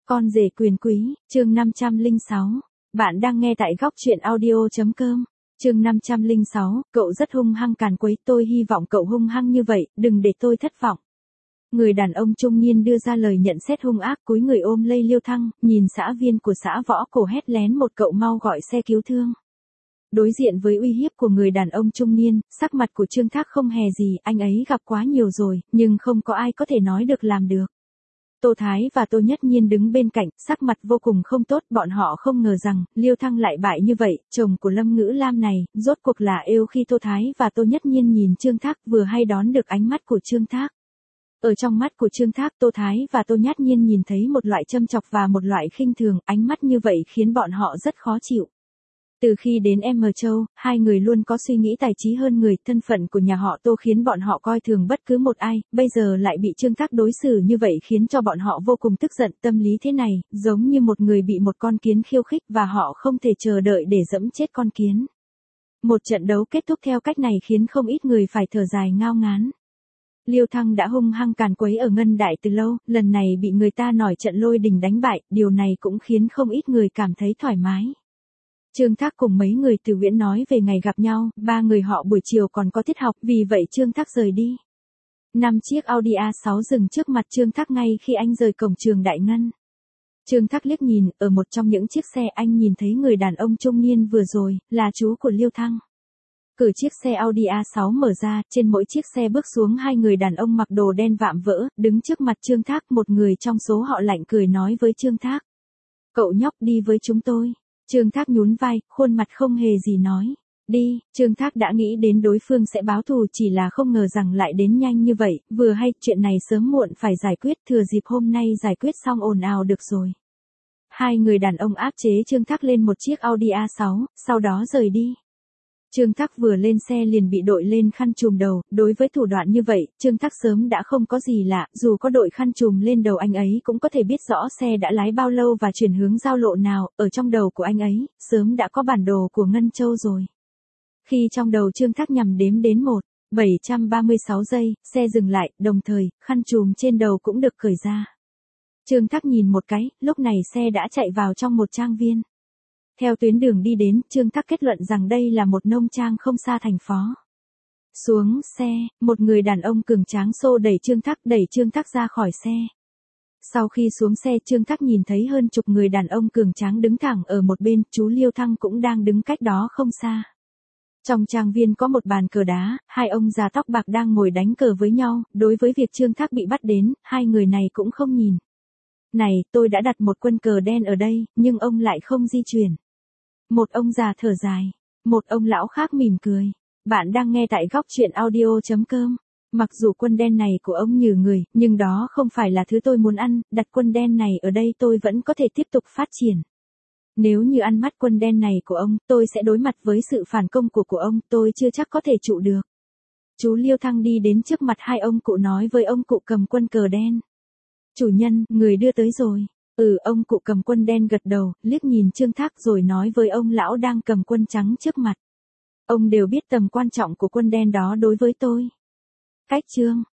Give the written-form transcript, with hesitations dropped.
Con rể quyền quý, chương 506. Bạn đang nghe tại góc truyện audio.com. Chương 506, cậu rất hung hăng càn quấy, tôi hy vọng cậu hung hăng như vậy, đừng để tôi thất vọng. Người đàn ông trung niên đưa ra lời nhận xét hung ác, cúi người ôm lấy Liêu Thăng, nhìn xã viên của xã Võ Cổ hét lén một cậu mau gọi xe cứu thương. Đối diện với uy hiếp của người đàn ông trung niên, sắc mặt của Trương Thác không hề gì, anh ấy gặp quá nhiều rồi, nhưng không có ai có thể nói được làm được. Tô Thái và Tô Nhất Nhiên đứng bên cạnh, sắc mặt vô cùng không tốt, bọn họ không ngờ rằng, Liêu Thăng lại bại như vậy, chồng của Lâm Ngữ Lam này, rốt cuộc là yêu khi Tô Thái và Tô Nhất Nhiên nhìn Trương Thác vừa hay đón được ánh mắt của Trương Thác. Ở trong mắt của Trương Thác, Tô Thái và Tô Nhất Nhiên nhìn thấy một loại châm chọc và một loại khinh thường, ánh mắt như vậy khiến bọn họ rất khó chịu. Từ khi đến M Châu, hai người luôn có suy nghĩ tài trí hơn người, thân phận của nhà họ Tô khiến bọn họ coi thường bất cứ một ai, bây giờ lại bị Trương Thác đối xử như vậy khiến cho bọn họ vô cùng tức giận, tâm lý thế này, giống như một người bị một con kiến khiêu khích và họ không thể chờ đợi để dẫm chết con kiến. Một trận đấu kết thúc theo cách này khiến không ít người phải thở dài ngao ngán. Liêu Thăng đã hung hăng càn quấy ở Ngân Đại từ lâu, lần này bị người ta nổi trận lôi đình đánh bại, điều này cũng khiến không ít người cảm thấy thoải mái. Trương Thác cùng mấy người từ Viễn nói về ngày gặp nhau, ba người họ buổi chiều còn có tiết học, vì vậy Trương Thác rời đi. 5 chiếc Audi A6 dừng trước mặt Trương Thác ngay khi anh rời cổng trường Đại Ngân. Trương Thác liếc nhìn, ở một trong những chiếc xe anh nhìn thấy người đàn ông trung niên vừa rồi, là chú của Liêu Thăng. Cửa chiếc xe Audi A6 mở ra, trên mỗi chiếc xe bước xuống hai người đàn ông mặc đồ đen vạm vỡ, đứng trước mặt Trương Thác, một người trong số họ lạnh cười nói với Trương Thác. Cậu nhóc đi với chúng tôi. Trương Thác nhún vai, khuôn mặt không hề gì nói. Đi, Trương Thác đã nghĩ đến đối phương sẽ báo thù, chỉ là không ngờ rằng lại đến nhanh như vậy, vừa hay chuyện này sớm muộn phải giải quyết, thừa dịp hôm nay giải quyết xong ồn ào được rồi. Hai người đàn ông áp chế Trương Thác lên một chiếc Audi A6, sau đó rời đi. Trương Thác vừa lên xe liền bị đội lên khăn trùm đầu, đối với thủ đoạn như vậy, Trương Thác sớm đã không có gì lạ, dù có đội khăn trùm lên đầu anh ấy cũng có thể biết rõ xe đã lái bao lâu và chuyển hướng giao lộ nào, ở trong đầu của anh ấy, sớm đã có bản đồ của Ngân Châu rồi. Khi trong đầu Trương Thác nhằm đếm đến 736 giây, xe dừng lại, đồng thời, khăn trùm trên đầu cũng được cởi ra. Trương Thác nhìn một cái, lúc này xe đã chạy vào trong một trang viên. Theo tuyến đường đi đến, Trương Thác kết luận rằng đây là một nông trang không xa thành phố. Xuống xe, một người đàn ông cường tráng xô đẩy Trương Thác ra khỏi xe. Sau khi xuống xe, Trương Thác nhìn thấy hơn chục người đàn ông cường tráng đứng thẳng ở một bên, chú Liêu Thăng cũng đang đứng cách đó không xa. Trong trang viên có một bàn cờ đá, hai ông già tóc bạc đang ngồi đánh cờ với nhau, đối với việc Trương Thác bị bắt đến, hai người này cũng không nhìn. Này, tôi đã đặt một quân cờ đen ở đây, nhưng ông lại không di chuyển. Một ông già thở dài. Một ông lão khác mỉm cười. Bạn đang nghe tại góc truyện audio.com. Mặc dù quân đen này của ông nhử người, nhưng đó không phải là thứ tôi muốn ăn, đặt quân đen này ở đây tôi vẫn có thể tiếp tục phát triển. Nếu như ăn mắt quân đen này của ông, tôi sẽ đối mặt với sự phản công của ông, tôi chưa chắc có thể trụ được. Chú Liêu Thăng đi đến trước mặt hai ông cụ nói với ông cụ cầm quân cờ đen. Chủ nhân, người đưa tới rồi. Ông cụ cầm quân đen gật đầu, liếc nhìn Trương Thác rồi nói với ông lão đang cầm quân trắng trước mặt. Ông đều biết tầm quan trọng của quân đen đó đối với tôi. Cách chương,